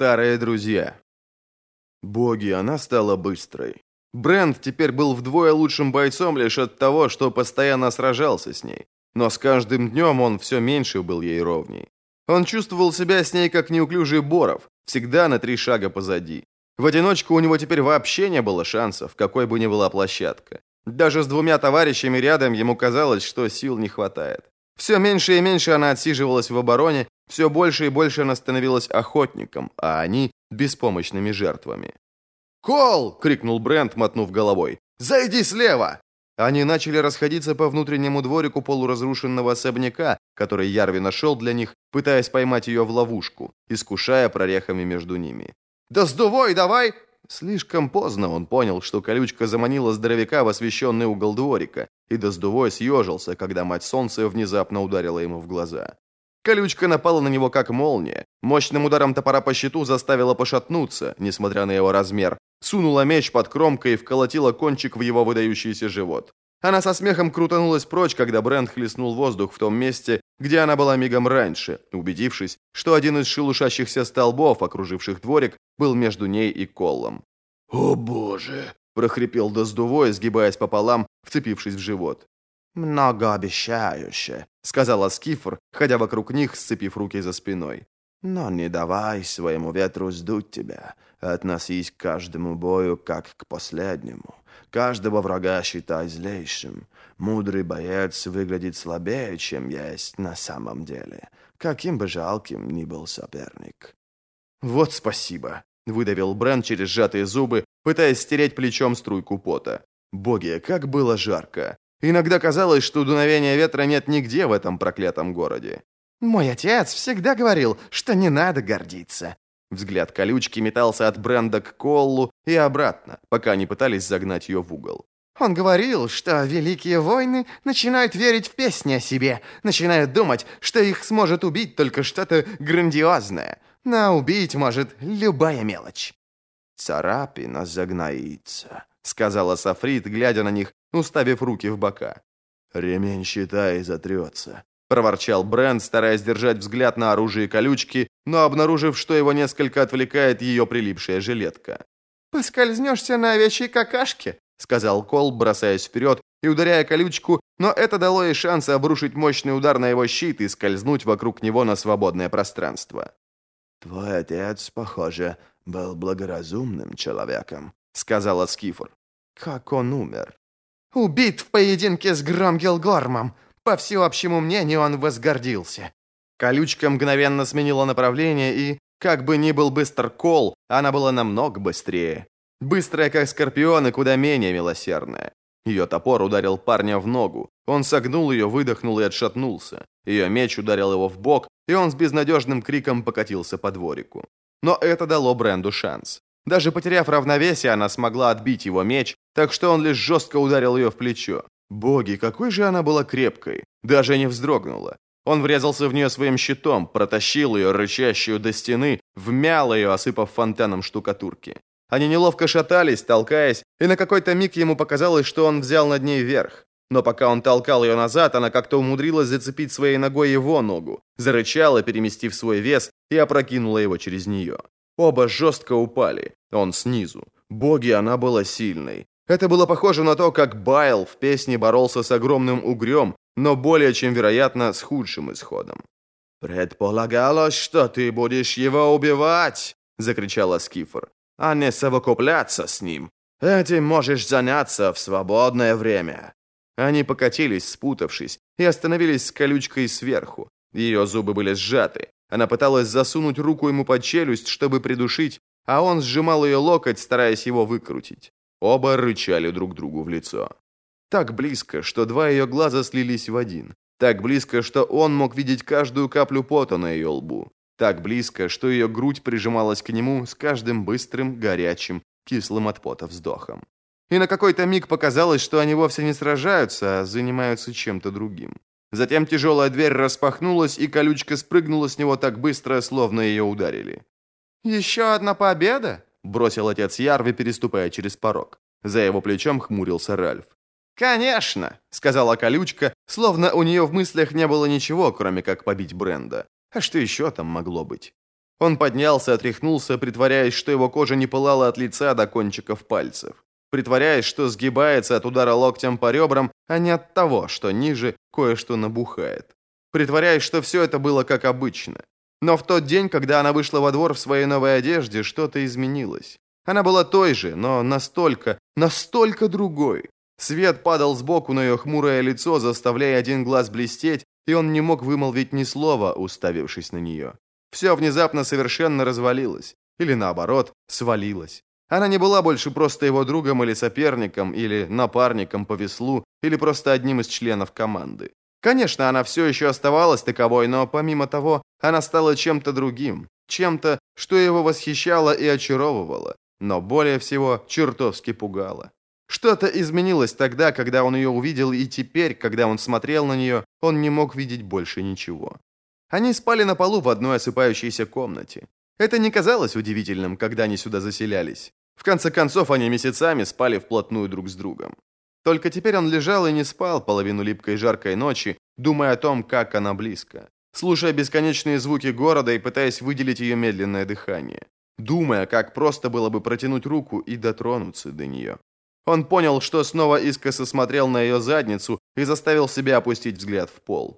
Старые друзья. Боги, она стала быстрой. Брент теперь был вдвое лучшим бойцом лишь от того, что постоянно сражался с ней. Но с каждым днем он все меньше был ей ровней. Он чувствовал себя с ней как неуклюжий Боров, всегда на 3 шага позади. В одиночку у него теперь вообще не было шансов, какой бы ни была площадка. Даже с 2 товарищами рядом ему казалось, что сил не хватает. Все меньше и меньше она отсиживалась в обороне, все больше и больше она становилась охотником, а они – беспомощными жертвами. «Кол!» – крикнул Брент, мотнув головой. «Зайди слева!» Они начали расходиться по внутреннему дворику полуразрушенного особняка, который Ярви нашел для них, пытаясь поймать ее в ловушку, искушая прорехами между ними. «Да сдувай давай!» Слишком поздно он понял, что колючка заманила здоровяка в освещенный угол дворика, и Доздувой съежился, когда мать солнца внезапно ударила ему в глаза. Колючка напала на него как молния, мощным ударом топора по щиту заставила пошатнуться, несмотря на его размер, сунула меч под кромкой и вколотила кончик в его выдающийся живот. Она со смехом крутанулась прочь, когда Брент хлестнул воздух в том месте, где она была мигом раньше, убедившись, что один из шелушащихся столбов, окруживших дворик, был между ней и Коллом. «О боже!» – прохрипел Доздувой, сгибаясь пополам, вцепившись в живот. «Многообещающе», — сказала Скифр, ходя вокруг них, сцепив руки за спиной. «Но не давай своему ветру сдуть тебя. Относись к каждому бою, как к последнему. Каждого врага считай злейшим. Мудрый боец выглядит слабее, чем есть на самом деле, каким бы жалким ни был соперник». «Вот спасибо», — выдавил Брент через сжатые зубы, пытаясь стереть плечом струйку пота. «Боги, как было жарко!» Иногда казалось, что дуновения ветра нет нигде в этом проклятом городе. «Мой отец всегда говорил, что не надо гордиться». Взгляд колючки метался от Бренда к Коллу и обратно, пока они пытались загнать ее в угол. «Он говорил, что великие воины начинают верить в песни о себе, начинают думать, что их сможет убить только что-то грандиозное. Но убить может любая мелочь». «Царапина загноится», — сказала Сафрит, глядя на них, уставив руки в бока. «Ремень щита и затрется», — проворчал Брент, стараясь держать взгляд на оружие колючки, но обнаружив, что его несколько отвлекает ее прилипшая жилетка. «Поскользнешься на овечьей какашке», — сказал Кол, бросаясь вперед и ударяя колючку, но это дало ей шанс обрушить мощный удар на его щит и скользнуть вокруг него на свободное пространство. «Твой отец, похоже, был благоразумным человеком», — сказала Скифр. «Как он умер?» «Убит в поединке с Громгилгормом. По всеобщему мнению, он возгордился». Колючка мгновенно сменила направление, и, как бы ни был быстр Кол, она была намного быстрее. Быстрая, как скорпион, и куда менее милосердная. Ее топор ударил парня в ногу. Он согнул ее, выдохнул и отшатнулся. Ее меч ударил его в бок, и он с безнадежным криком покатился по дворику. Но это дало Бренду шанс. Даже потеряв равновесие, она смогла отбить его меч, так что он лишь жестко ударил ее в плечо. Боги, какой же она была крепкой, даже не вздрогнула. Он врезался в нее своим щитом, протащил ее, рычащую, до стены, вмял ее, осыпав фонтаном штукатурки. Они неловко шатались, толкаясь, и на какой-то миг ему показалось, что он взял над ней верх. Но пока он толкал ее назад, она как-то умудрилась зацепить своей ногой его ногу, зарычала, переместив свой вес, и опрокинула его через нее. Оба жестко упали, он снизу. Боги, она была сильной. Это было похоже на то, как Байл в песне боролся с огромным угрем, но более чем вероятно с худшим исходом. «Предполагалось, что ты будешь его убивать!» — закричала Скифр. «А не совокупляться с ним. Этим можешь заняться в свободное время». Они покатились, спутавшись, и остановились с колючкой сверху. Ее зубы были сжаты. Она пыталась засунуть руку ему под челюсть, чтобы придушить, а он сжимал ее локоть, стараясь его выкрутить. Оба рычали друг другу в лицо. Так близко, что 2 ее глаза слились в один. Так близко, что он мог видеть каждую каплю пота на ее лбу. Так близко, что ее грудь прижималась к нему с каждым быстрым, горячим, кислым от пота вздохом. И на какой-то миг показалось, что они вовсе не сражаются, а занимаются чем-то другим. Затем тяжелая дверь распахнулась, и колючка спрыгнула с него так быстро, словно ее ударили. «Еще одна победа?» — бросил отец Ярви, переступая через порог. За его плечом хмурился Ральф. «Конечно!» — сказала колючка, словно у нее в мыслях не было ничего, кроме как побить Бренда. А что еще там могло быть? Он поднялся, отряхнулся, притворяясь, что его кожа не пылала от лица до кончиков пальцев. Притворяясь, что сгибается от удара локтем по ребрам, а не от того, что ниже кое-что набухает. Притворяясь, что все это было как обычно. Но в тот день, когда она вышла во двор в своей новой одежде, что-то изменилось. Она была той же, но настолько другой. Свет падал сбоку на ее хмурое лицо, заставляя один глаз блестеть, и он не мог вымолвить ни слова, уставившись на нее. Все внезапно совершенно развалилось. Или наоборот, свалилось. Она не была больше просто его другом или соперником, или напарником по веслу, или просто одним из членов команды. Конечно, она все еще оставалась таковой, но помимо того, она стала чем-то другим, чем-то, что его восхищало и очаровывало, но более всего чертовски пугало. Что-то изменилось тогда, когда он ее увидел, и теперь, когда он смотрел на нее, он не мог видеть больше ничего. Они спали на полу в одной осыпающейся комнате. Это не казалось удивительным, когда они сюда заселялись. В конце концов, они месяцами спали вплотную друг с другом. Только теперь он лежал и не спал половину липкой жаркой ночи, думая о том, как она близко, слушая бесконечные звуки города и пытаясь выделить ее медленное дыхание, думая, как просто было бы протянуть руку и дотронуться до нее. Он понял, что снова искоса смотрел на ее задницу и заставил себя опустить взгляд в пол.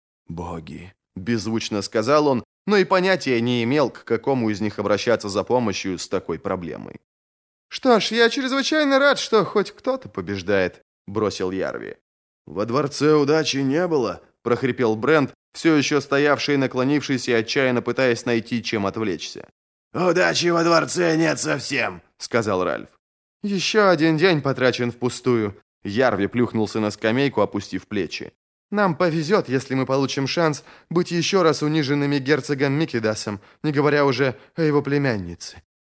«Боги!» – беззвучно сказал он, но и понятия не имел, к какому из них обращаться за помощью с такой проблемой. «Что ж, я чрезвычайно рад, что хоть кто-то побеждает», – бросил Ярви. «Во дворце удачи не было», – прохрипел Брент, все еще стоявший, наклонившийся и отчаянно пытаясь найти, чем отвлечься. «Удачи во дворце нет совсем», – сказал Ральф. «Еще один день потрачен впустую». Ярви плюхнулся на скамейку, опустив плечи. «Нам повезет, если мы получим шанс быть еще раз униженными герцогом Микидасом, не говоря уже о его племяннице».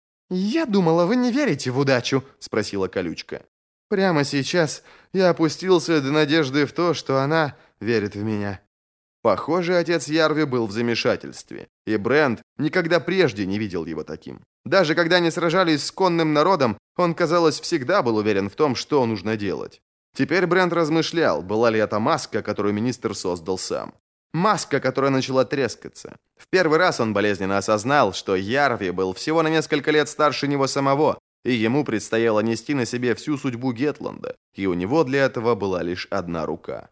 «Я думала, вы не верите в удачу», — спросила Колючка. «Прямо сейчас я опустился до надежды в то, что она верит в меня». Похоже, отец Ярви был в замешательстве, и Брент никогда прежде не видел его таким. Даже когда они сражались с конным народом, он, казалось, всегда был уверен в том, что нужно делать. Теперь Брент размышлял, была ли это маска, которую министр создал сам. Маска, которая начала трескаться. В первый раз он болезненно осознал, что Ярви был всего на несколько лет старше него самого, и ему предстояло нести на себе всю судьбу Гетланда, и у него для этого была лишь одна рука.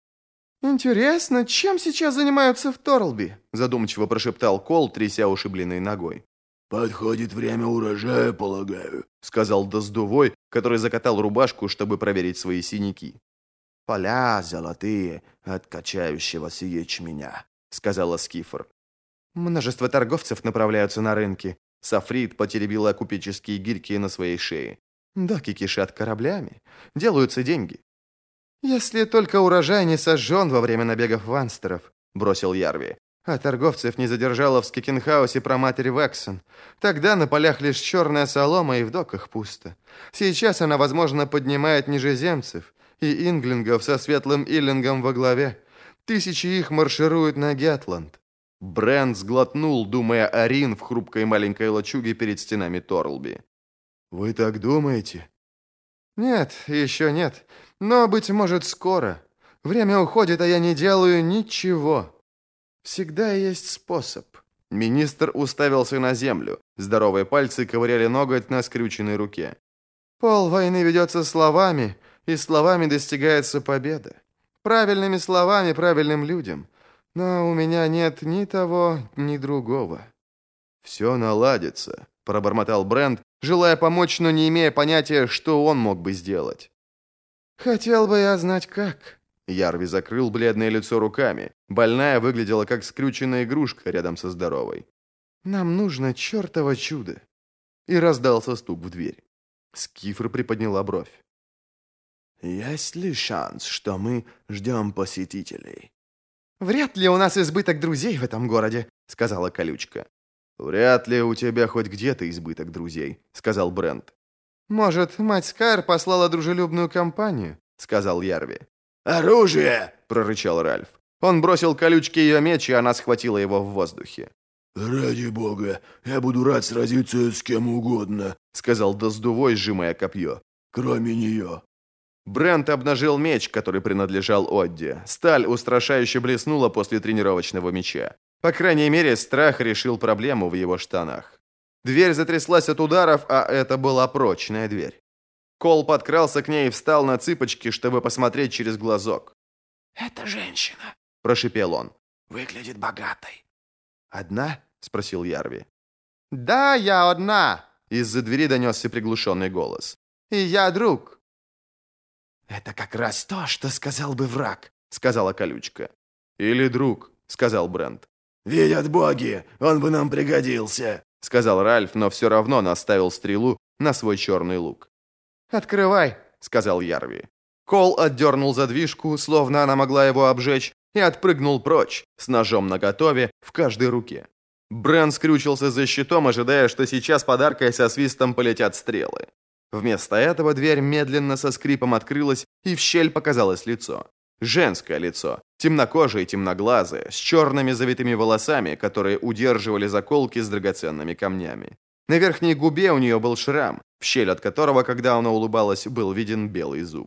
«Интересно, чем сейчас занимаются в Торлби?» задумчиво прошептал Кол, тряся ушибленной ногой. «Подходит время урожая, полагаю», сказал Доздувой, который закатал рубашку, чтобы проверить свои синяки. «Поля золотые от качающегося ячменя», сказала Скифор. «Множество торговцев направляются на рынки». Сафрид потеребила купеческие гирьки на своей шее. «Доки кишат кораблями. Делаются деньги». «Если только урожай не сожжен во время набегов ванстеров», бросил Ярви. «А торговцев не задержало в Скикенхаусе проматерь Вексон. Тогда на полях лишь черная солома и в доках пусто. Сейчас она, возможно, поднимает нижеземцев и инглингов со светлым Иллингом во главе. Тысячи их маршируют на Гетланд». Брент сглотнул, думая о Рин в хрупкой маленькой лачуге перед стенами Торлби. «Вы так думаете?» «Нет, еще нет. Но, быть может, скоро. Время уходит, а я не делаю ничего. Всегда есть способ». Министр уставился на землю. Здоровые пальцы ковыряли ноготь на скрюченной руке. «Пол войны ведется словами, и словами достигается победа. Правильными словами правильным людям. Но у меня нет ни того, ни другого». «Все наладится», — пробормотал Брент, желая помочь, но не имея понятия, что он мог бы сделать. «Хотел бы я знать, как». Ярви закрыл бледное лицо руками. Больная выглядела, как скрюченная игрушка рядом со здоровой. «Нам нужно чертово чудо». И раздался стук в дверь. Скифр приподняла бровь. «Есть ли шанс, что мы ждем посетителей?» «Вряд ли у нас избыток друзей в этом городе», — сказала Колючка. «Вряд ли у тебя хоть где-то избыток друзей», — сказал Брент. «Может, мать Скайр послала дружелюбную компанию», — сказал Ярви. «Оружие!» — прорычал Ральф. Он бросил Колючке ее меч, и она схватила его в воздухе. «Ради бога, я буду рад сразиться с кем угодно», — сказал Доздувой, сжимая копье. «Кроме нее». Брент обнажил меч, который принадлежал Одде. Сталь устрашающе блеснула после тренировочного меча. По крайней мере, страх решил проблему в его штанах. Дверь затряслась от ударов, а это была прочная дверь. Кол подкрался к ней и встал на цыпочки, чтобы посмотреть через глазок. «Это женщина», – прошипел он. «Выглядит богатой». «Одна?» – спросил Ярви. «Да, я одна», – из-за двери донесся приглушенный голос. «И я друг». «Это как раз то, что сказал бы враг», – сказала колючка. «Или друг», – сказал Брент. «Видят боги, он бы нам пригодился», – сказал Ральф, но все равно наставил стрелу на свой черный лук. «Открывай», – сказал Ярви. Кол отдернул задвижку, словно она могла его обжечь, и отпрыгнул прочь, с ножом наготове в каждой руке. Брент скрючился за щитом, ожидая, что сейчас под аркой со свистом полетят стрелы. Вместо этого дверь медленно со скрипом открылась, и в щель показалось лицо. Женское лицо, темнокожее и темноглазое, с черными завитыми волосами, которые удерживали заколки с драгоценными камнями. На верхней губе у нее был шрам, в щель от которого, когда она улыбалась, был виден белый зуб.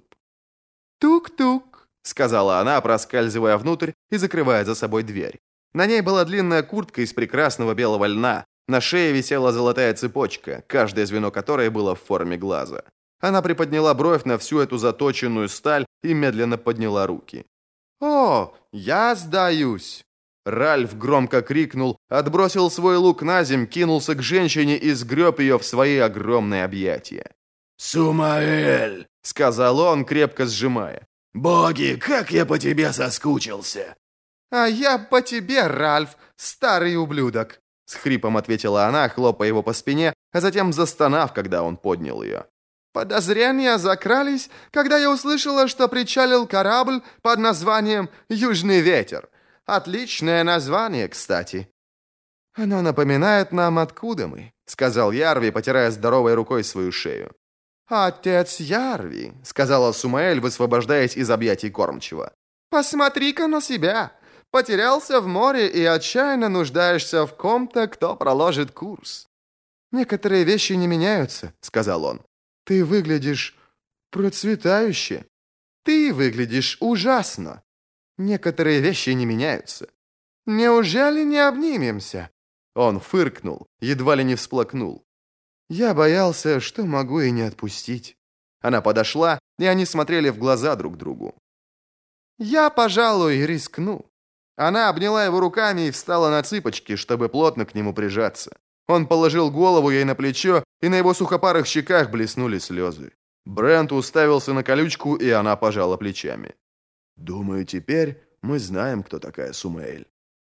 «Тук-тук», — сказала она, проскальзывая внутрь и закрывая за собой дверь. На ней была длинная куртка из прекрасного белого льна, на шее висела золотая цепочка, каждое звено которой было в форме глаза. Она приподняла бровь на всю эту заточенную сталь и медленно подняла руки. «О, я сдаюсь!» Ральф громко крикнул, отбросил свой лук на земь, кинулся к женщине и сгреб ее в свои огромные объятия. «Сумаэль!» — сказал он, крепко сжимая. «Боги, как я по тебе соскучился!» «А я по тебе, Ральф, старый ублюдок!» — с хрипом ответила она, хлопая его по спине, а затем застонав, когда он поднял ее. «Подозрения закрались, когда я услышала, что причалил корабль под названием «Южный ветер». Отличное название, кстати». «Оно напоминает нам, откуда мы», — сказал Ярви, потирая здоровой рукой свою шею. «Отец Ярви», — сказала Сумаэль, высвобождаясь из объятий кормчего. «Посмотри-ка на себя. Потерялся в море и отчаянно нуждаешься в ком-то, кто проложит курс». «Некоторые вещи не меняются», — сказал он. «Ты выглядишь процветающе. Ты выглядишь ужасно. Некоторые вещи не меняются. Неужели не обнимемся?» Он фыркнул, едва ли не всплакнул. «Я боялся, что могу и не отпустить». Она подошла, и они смотрели в глаза друг другу. «Я, пожалуй, рискну». Она обняла его руками и встала на цыпочки, чтобы плотно к нему прижаться. Он положил голову ей на плечо, и на его сухопарых щеках блеснули слезы. Брент уставился на колючку, и она пожала плечами. «Думаю, теперь мы знаем, кто такая Сумаэль».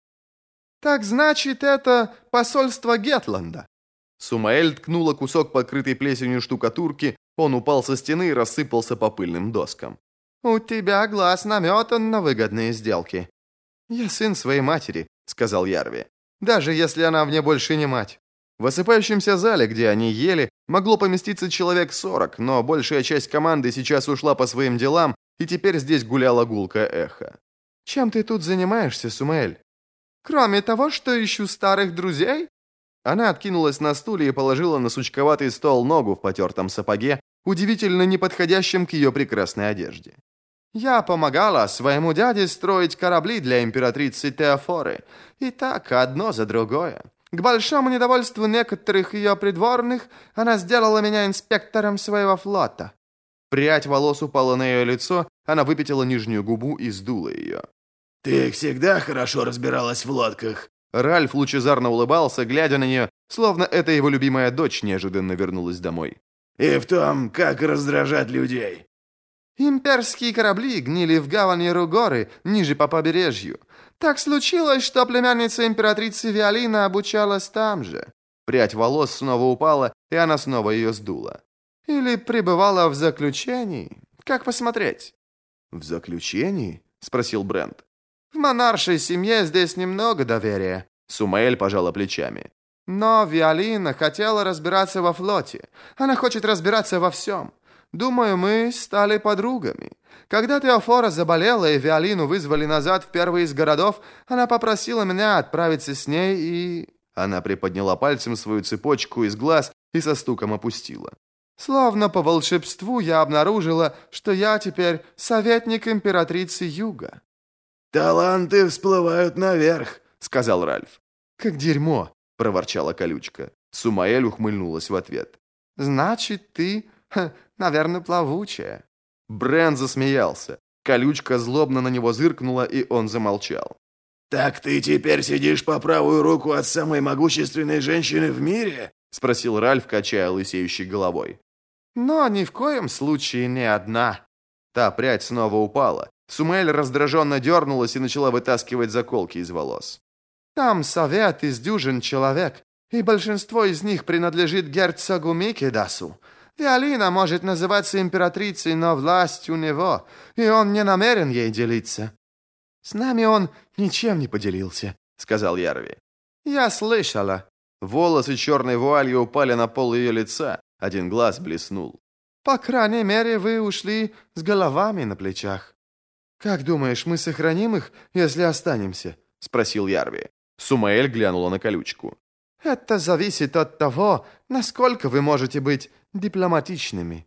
«Так значит, это посольство Гетланда». Сумаэль ткнула кусок покрытой плесенью штукатурки, он упал со стены и рассыпался по пыльным доскам. «У тебя глаз наметан на выгодные сделки». «Я сын своей матери», — сказал Ярви, «даже если она мне больше не мать». В осыпающемся зале, где они ели, могло поместиться человек 40, но большая часть команды сейчас ушла по своим делам, и теперь здесь гуляло гулкое эхо. «Чем ты тут занимаешься, Сумаэль?» «Кроме того, что ищу старых друзей?» Она откинулась на стуле и положила на сучковатый стол ногу в потертом сапоге, удивительно неподходящем к ее прекрасной одежде. «Я помогала своему дяде строить корабли для императрицы Теофоры, и так одно за другое. К большому недовольству некоторых ее придворных она сделала меня инспектором своего флота». Прядь волос упала на ее лицо, она выпятила нижнюю губу и сдула ее. «Ты всегда хорошо разбиралась в лодках?» Ральф лучезарно улыбался, глядя на нее, словно это его любимая дочь неожиданно вернулась домой. «И в том, как раздражать людей». «Имперские корабли гнили в гавани Ругоры, ниже по побережью. Так случилось, что племянница императрицы Виолина обучалась там же». Прядь волос снова упала, и она снова ее сдула. «Или пребывала в заключении? Как посмотреть?» «В заключении?» — спросил Брент. «В монаршей семье здесь немного доверия», — Сумаэль пожала плечами. «Но Виолина хотела разбираться во флоте. Она хочет разбираться во всем. Думаю, мы стали подругами. Когда Теофора заболела и Виолину вызвали назад в первый из городов, она попросила меня отправиться с ней и...» Она приподняла пальцем свою цепочку из глаз и со стуком опустила. «Словно по волшебству я обнаружила, что я теперь советник императрицы Юга». «Таланты всплывают наверх», — сказал Ральф. «Как дерьмо!» — проворчала колючка. Сумаэль ухмыльнулась в ответ. «Значит, ты, наверное, плавучая». Брент засмеялся. Колючка злобно на него зыркнула, и он замолчал. «Так ты теперь сидишь по правую руку от самой могущественной женщины в мире?» — спросил Ральф, качая лысеющей головой. «Но ни в коем случае не одна». Та прядь снова упала. Сумаэль раздраженно дернулась и начала вытаскивать заколки из волос. «Там совет из дюжин человек, и большинство из них принадлежит герцогу Микедасу. Виолина может называться императрицей, но власть у него, и он не намерен ей делиться». «С нами он ничем не поделился», — сказал Ярви. «Я слышала». Волосы черной вуалью упали на пол ее лица, один глаз блеснул. «По крайней мере, вы ушли с головами на плечах». «Как думаешь, мы сохраним их, если останемся?» — спросил Ярви. Сумаэль глянула на колючку. «Это зависит от того, насколько вы можете быть дипломатичными».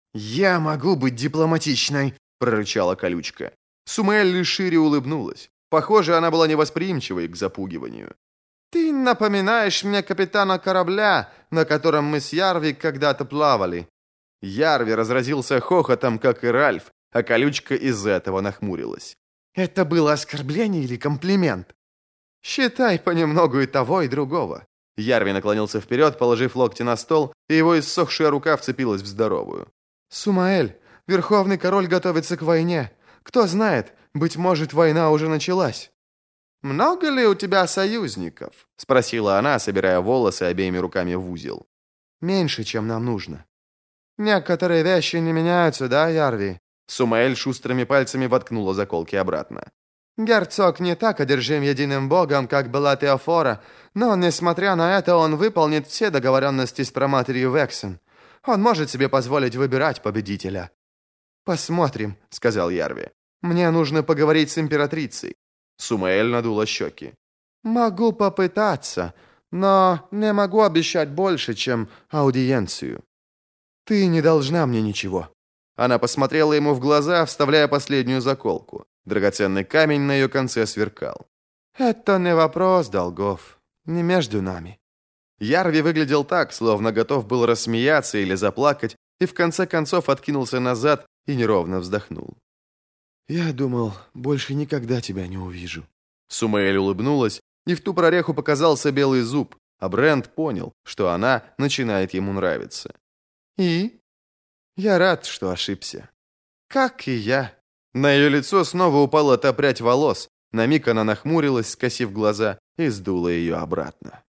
«Я могу быть дипломатичной», — прорычала колючка. Сумаэль лишь шире улыбнулась. Похоже, она была невосприимчивой к запугиванию. «Ты напоминаешь мне капитана корабля, на котором мы с Ярви когда-то плавали». Ярви разразился хохотом, как и Ральф, а колючка из-за этого нахмурилась. «Это было оскорбление или комплимент?» «Считай понемногу и того, и другого». Ярви наклонился вперед, положив локти на стол, и его иссохшая рука вцепилась в здоровую. «Сумаэль, верховный король готовится к войне. Кто знает, быть может, война уже началась». «Много ли у тебя союзников?» — спросила она, собирая волосы обеими руками в узел. «Меньше, чем нам нужно». «Некоторые вещи не меняются, да, Ярви?» Сумаэль шустрыми пальцами воткнула заколки обратно. «Герцог не так одержим единым богом, как была Теофора, но, несмотря на это, он выполнит все договоренности с проматерью Вексен. Он может себе позволить выбирать победителя». «Посмотрим», — сказал Ярви. «Мне нужно поговорить с императрицей». Сумаэль надула щеки. «Могу попытаться, но не могу обещать больше, чем аудиенцию». «Ты не должна мне ничего». Она посмотрела ему в глаза, вставляя последнюю заколку. Драгоценный камень на ее конце сверкал. «Это не вопрос долгов, не между нами». Ярви выглядел так, словно готов был рассмеяться или заплакать, и в конце концов откинулся назад и неровно вздохнул. «Я думал, больше никогда тебя не увижу». Сумаэль улыбнулась, и в ту прореху показался белый зуб, а Брент понял, что она начинает ему нравиться. «И? Я рад, что ошибся. Как и я». На ее лицо снова упала та прядь волос. На миг она нахмурилась, скосив глаза, и сдула ее обратно.